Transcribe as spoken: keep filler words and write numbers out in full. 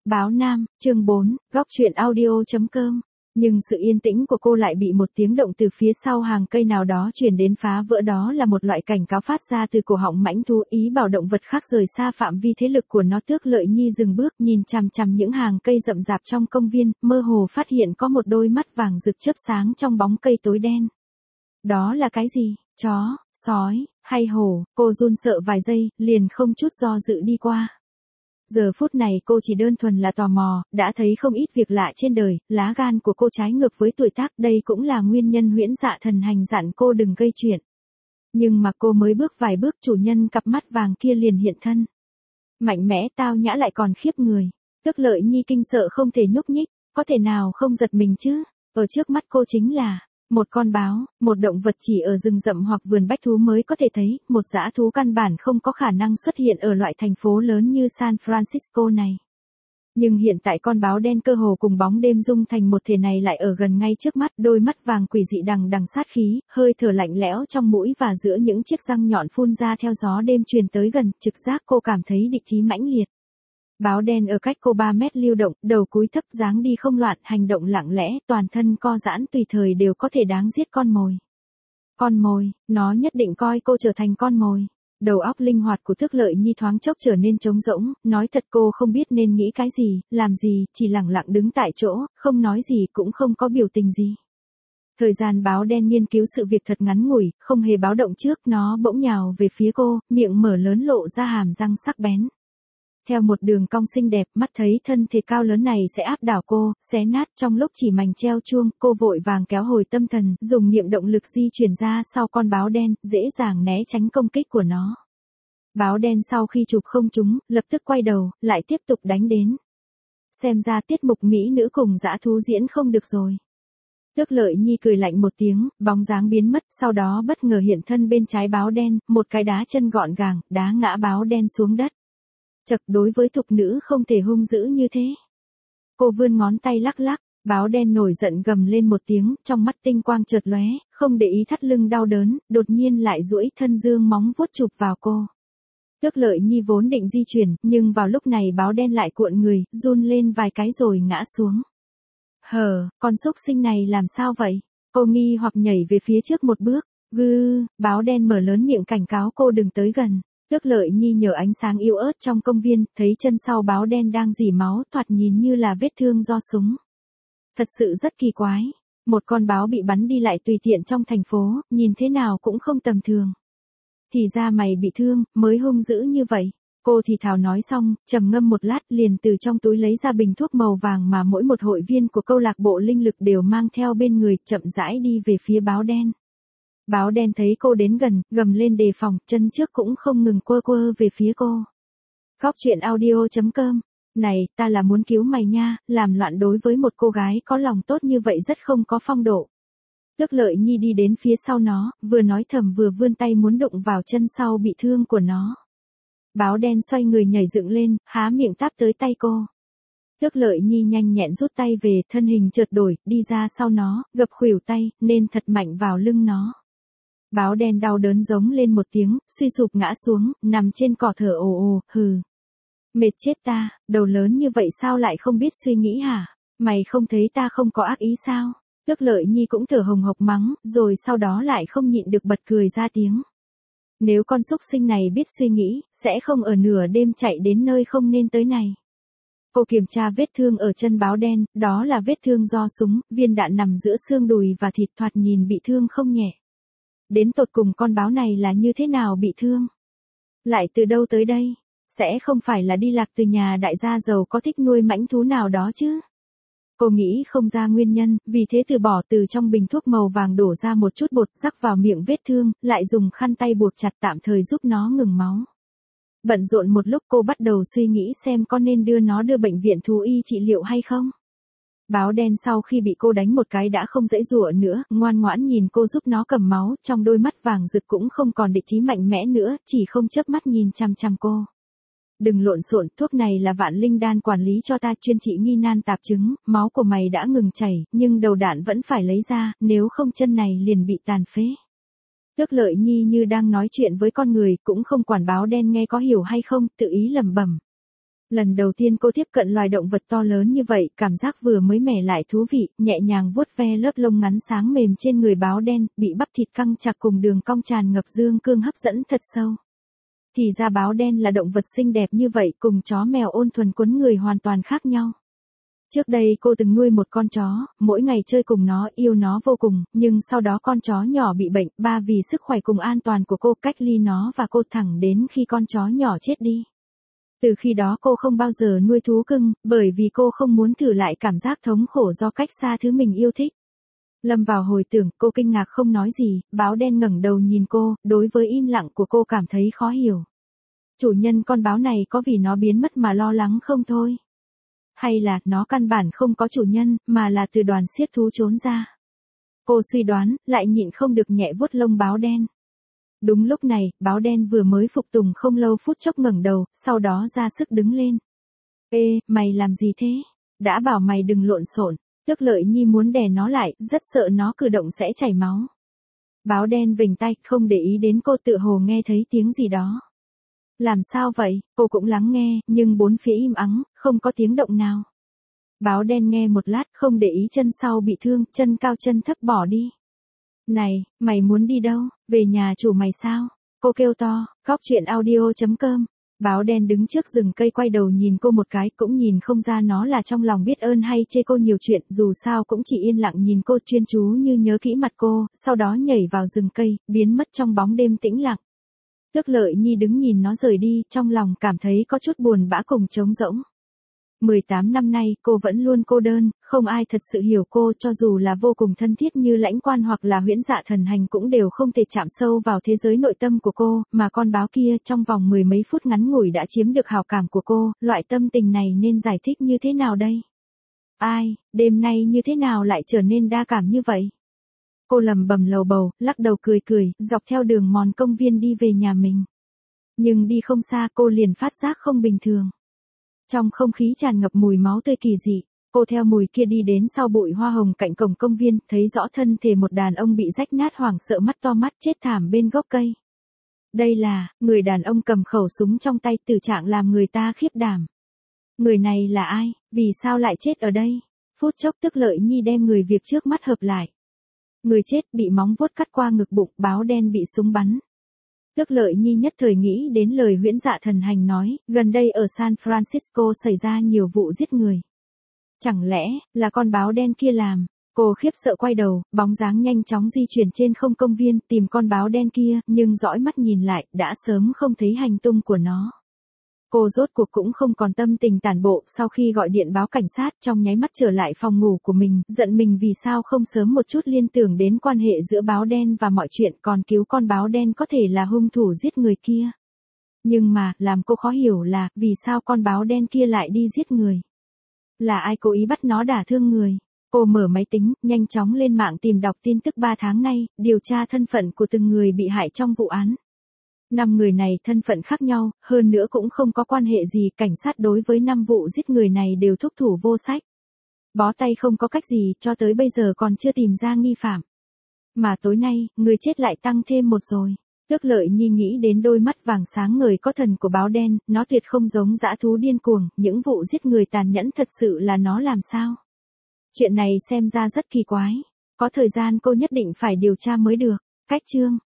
Báo Nam, chương bốn, góc truyện audio.com. Nhưng sự yên tĩnh của cô lại bị một tiếng động từ phía sau hàng cây nào đó truyền đến phá vỡ, đó là một loại cảnh cáo phát ra từ cổ họng mãnh thú, ý bảo động vật khác rời xa phạm vi thế lực của nó. Tước Lợi Nhi dừng bước, nhìn chằm chằm những hàng cây rậm rạp trong công viên, mơ hồ phát hiện có một đôi mắt vàng rực chớp sáng trong bóng cây tối đen. Đó là cái gì? Chó, sói, hay hổ? Cô run sợ vài giây, liền không chút do dự đi qua. Giờ phút này cô chỉ đơn thuần là tò mò, đã thấy không ít việc lạ trên đời, lá gan của cô trái ngược với tuổi tác, đây cũng là nguyên nhân Huyễn Dạ Thần hành dặn cô đừng gây chuyện. Nhưng mà cô mới bước vài bước, chủ nhân cặp mắt vàng kia liền hiện thân. Mạnh mẽ, tao nhã, lại còn khiếp người. Tước Lợi Nhi kinh sợ không thể nhúc nhích, có thể nào không giật mình chứ? Ở trước mắt cô chính là một con báo, một động vật chỉ ở rừng rậm hoặc vườn bách thú mới có thể thấy, một dã thú căn bản không có khả năng xuất hiện ở loại thành phố lớn như San Francisco này. Nhưng hiện tại con báo đen cơ hồ cùng bóng đêm dung thành một thể này lại ở gần ngay trước mắt, đôi mắt vàng quỷ dị đằng đằng sát khí, hơi thở lạnh lẽo trong mũi và giữa những chiếc răng nhọn phun ra theo gió đêm truyền tới gần, trực giác cô cảm thấy địch ý mãnh liệt. Báo đen ở cách cô ba mét lưu động, đầu cúi thấp, dáng đi không loạn, hành động lặng lẽ, toàn thân co giãn, tùy thời đều có thể đáng giết con mồi. Con mồi, nó nhất định coi cô trở thành con mồi. Đầu óc linh hoạt của Tước Lợi Nhi thoáng chốc trở nên trống rỗng, nói thật cô không biết nên nghĩ cái gì, làm gì, chỉ lặng lặng đứng tại chỗ, không nói gì cũng không có biểu tình gì. Thời gian báo đen nghiên cứu sự việc thật ngắn ngủi, không hề báo động trước, nó bỗng nhào về phía cô, miệng mở lớn lộ ra hàm răng sắc bén. Theo một đường cong xinh đẹp, mắt thấy thân thể cao lớn này sẽ áp đảo cô, xé nát, trong lúc chỉ mảnh treo chuông, cô vội vàng kéo hồi tâm thần, dùng niệm động lực di chuyển ra sau con báo đen, dễ dàng né tránh công kích của nó. Báo đen sau khi chụp không trúng, lập tức quay đầu, lại tiếp tục đánh đến. Xem ra tiết mục mỹ nữ cùng dã thú diễn không được rồi. Tước Lợi Nhi cười lạnh một tiếng, bóng dáng biến mất, sau đó bất ngờ hiện thân bên trái báo đen, một cái đá chân gọn gàng, đá ngã báo đen xuống đất. Chật, đối với thục nữ không thể hung dữ như thế. Cô vươn ngón tay lắc lắc, báo đen nổi giận gầm lên một tiếng, trong mắt tinh quang chợt lóe, không để ý thắt lưng đau đớn, đột nhiên lại duỗi thân dương móng vuốt chụp vào cô. Tước Lợi Nhi vốn định di chuyển, nhưng vào lúc này báo đen lại cuộn người, run lên vài cái rồi ngã xuống. Hờ, con xúc sinh này làm sao vậy? Cô nghi hoặc nhảy về phía trước một bước. Gư, báo đen mở lớn miệng cảnh cáo cô đừng tới gần. Tước Lợi Nhi nhờ ánh sáng yếu ớt trong công viên, thấy chân sau báo đen đang rỉ máu, thoạt nhìn như là vết thương do súng. Thật sự rất kỳ quái. Một con báo bị bắn đi lại tùy tiện trong thành phố, nhìn thế nào cũng không tầm thường. Thì ra mày bị thương, mới hung dữ như vậy. Cô thì thào nói xong, trầm ngâm một lát, liền từ trong túi lấy ra bình thuốc màu vàng mà mỗi một hội viên của câu lạc bộ linh lực đều mang theo bên người, chậm rãi đi về phía báo đen. Báo đen thấy cô đến gần, gầm lên đề phòng, chân trước cũng không ngừng quơ quơ về phía cô. Góc truyện audio.com. Này, ta là muốn cứu mày nha, làm loạn đối với một cô gái có lòng tốt như vậy rất không có phong độ. Tước Lợi Nhi đi đến phía sau nó, vừa nói thầm vừa vươn tay muốn đụng vào chân sau bị thương của nó. Báo đen xoay người nhảy dựng lên, há miệng táp tới tay cô. Tước Lợi Nhi nhanh nhẹn rút tay về, thân hình chợt đổi, đi ra sau nó, gập khuỷu tay, nên thật mạnh vào lưng nó. Báo đen đau đớn giống lên một tiếng, suy sụp ngã xuống, nằm trên cỏ thở ồ ồ, hừ. Mệt chết ta, đầu lớn như vậy sao lại không biết suy nghĩ hả? Mày không thấy ta không có ác ý sao? Tước Lợi Nhi cũng thở hồng hộc mắng, rồi sau đó lại không nhịn được bật cười ra tiếng. Nếu con xúc sinh này biết suy nghĩ, sẽ không ở nửa đêm chạy đến nơi không nên tới này. Cô kiểm tra vết thương ở chân báo đen, đó là vết thương do súng, viên đạn nằm giữa xương đùi và thịt, thoạt nhìn bị thương không nhẹ. Đến tột cùng con báo này là như thế nào bị thương? Lại từ đâu tới đây? Sẽ không phải là đi lạc từ nhà đại gia giàu có thích nuôi mãnh thú nào đó chứ? Cô nghĩ không ra nguyên nhân, vì thế từ bỏ từ trong bình thuốc màu vàng đổ ra một chút bột, rắc vào miệng vết thương, lại dùng khăn tay buộc chặt tạm thời giúp nó ngừng máu. Bận rộn một lúc cô bắt đầu suy nghĩ xem có nên đưa nó đưa bệnh viện thú y trị liệu hay không. Báo đen sau khi bị cô đánh một cái đã không dãy dụa nữa, ngoan ngoãn nhìn cô giúp nó cầm máu, trong đôi mắt vàng rực cũng không còn địch ý mạnh mẽ nữa, chỉ không chớp mắt nhìn chằm chằm cô. Đừng lộn xộn, thuốc này là Vạn Linh đan quản lý cho ta, chuyên trị nghi nan tạp chứng, máu của mày đã ngừng chảy, nhưng đầu đạn vẫn phải lấy ra, nếu không chân này liền bị tàn phế. Tước Lợi Nhi như đang nói chuyện với con người, cũng không quản báo đen nghe có hiểu hay không, tự ý lẩm bẩm. Lần đầu tiên cô tiếp cận loài động vật to lớn như vậy, cảm giác vừa mới mẻ lại thú vị, nhẹ nhàng vuốt ve lớp lông ngắn sáng mềm trên người báo đen, bị bắp thịt căng chặt cùng đường cong tràn ngập dương cương hấp dẫn thật sâu. Thì ra báo đen là động vật xinh đẹp như vậy, cùng chó mèo ôn thuần quấn người hoàn toàn khác nhau. Trước đây cô từng nuôi một con chó, mỗi ngày chơi cùng nó, yêu nó vô cùng, nhưng sau đó con chó nhỏ bị bệnh, ba vì sức khỏe cùng an toàn của cô cách ly nó và cô thẳng đến khi con chó nhỏ chết đi. Từ khi đó cô không bao giờ nuôi thú cưng, bởi vì cô không muốn thử lại cảm giác thống khổ do cách xa thứ mình yêu thích. Lâm vào hồi tưởng, cô kinh ngạc không nói gì, báo đen ngẩng đầu nhìn cô, đối với im lặng của cô cảm thấy khó hiểu. Chủ nhân con báo này có vì nó biến mất mà lo lắng không thôi? Hay là nó căn bản không có chủ nhân, mà là từ đoàn xiết thú trốn ra? Cô suy đoán, lại nhịn không được nhẹ vuốt lông báo đen. Đúng lúc này, báo đen vừa mới phục tùng không lâu phút chốc ngẩng đầu, sau đó ra sức đứng lên. Ê, mày làm gì thế? Đã bảo mày đừng lộn xộn. Tước Lợi Nhi muốn đè nó lại, rất sợ nó cử động sẽ chảy máu. Báo đen vểnh tay, không để ý đến cô, tự hồ nghe thấy tiếng gì đó. Làm sao vậy? Cô cũng lắng nghe, nhưng bốn phía im ắng, không có tiếng động nào. Báo đen nghe một lát, không để ý chân sau bị thương, chân cao chân thấp bỏ đi. Này, mày muốn đi đâu? Về nhà chủ mày sao? Cô kêu to. Góc truyện audio chấm com. Báo đen đứng trước rừng cây quay đầu nhìn cô một cái, cũng nhìn không ra nó là trong lòng biết ơn hay chê cô nhiều chuyện, dù sao cũng chỉ yên lặng nhìn cô chuyên chú như nhớ kỹ mặt cô, sau đó nhảy vào rừng cây, biến mất trong bóng đêm tĩnh lặng. Tước Lợi Nhi đứng nhìn nó rời đi, trong lòng cảm thấy có chút buồn bã cùng trống rỗng. mười tám năm nay, cô vẫn luôn cô đơn, không ai thật sự hiểu cô, cho dù là vô cùng thân thiết như Lãnh Quan hoặc là Huyễn Dạ Thần Hành cũng đều không thể chạm sâu vào thế giới nội tâm của cô, mà con báo kia trong vòng mười mấy phút ngắn ngủi đã chiếm được hào cảm của cô, loại tâm tình này nên giải thích như thế nào đây? Ai, đêm nay như thế nào lại trở nên đa cảm như vậy? Cô lầm bầm lầu bầu, lắc đầu cười cười, dọc theo đường mòn công viên đi về nhà mình. Nhưng đi không xa cô liền phát giác không bình thường. Trong không khí tràn ngập mùi máu tươi kỳ dị, cô theo mùi kia đi đến sau bụi hoa hồng cạnh cổng công viên, thấy rõ thân thể một đàn ông bị rách nát hoảng sợ mắt to mắt chết thảm bên gốc cây. Đây là, người đàn ông cầm khẩu súng trong tay, tử trạng làm người ta khiếp đảm. Người này là ai, vì sao lại chết ở đây? Phút chốc Tước Lợi Nhi đem người việc trước mắt hợp lại. Người chết bị móng vuốt cắt qua ngực bụng, báo đen bị súng bắn. Tước Lợi Nhi nhất thời nghĩ đến lời Huyễn Dạ Thần Hành nói, gần đây ở San Francisco xảy ra nhiều vụ giết người. Chẳng lẽ, là con báo đen kia làm? Cô khiếp sợ quay đầu, bóng dáng nhanh chóng di chuyển trên không công viên, tìm con báo đen kia, nhưng dõi mắt nhìn lại, đã sớm không thấy hành tung của nó. Cô rốt cuộc cũng không còn tâm tình tản bộ, sau khi gọi điện báo cảnh sát, trong nháy mắt trở lại phòng ngủ của mình, giận mình vì sao không sớm một chút liên tưởng đến quan hệ giữa báo đen và mọi chuyện, còn cứu con báo đen có thể là hung thủ giết người kia. Nhưng mà, làm cô khó hiểu là, vì sao con báo đen kia lại đi giết người? Là ai cố ý bắt nó đả thương người? Cô mở máy tính, nhanh chóng lên mạng tìm đọc tin tức ba tháng nay, điều tra thân phận của từng người bị hại trong vụ án. Năm người này thân phận khác nhau, hơn nữa cũng không có quan hệ gì, cảnh sát đối với năm vụ giết người này đều thúc thủ vô sách. Bó tay không có cách gì, cho tới bây giờ còn chưa tìm ra nghi phạm. Mà tối nay, người chết lại tăng thêm một rồi. Tước Lợi Nhi nghĩ đến đôi mắt vàng sáng ngời có thần của báo đen, nó tuyệt không giống dã thú điên cuồng, những vụ giết người tàn nhẫn thật sự là nó làm sao? Chuyện này xem ra rất kỳ quái, có thời gian cô nhất định phải điều tra mới được. Cách chương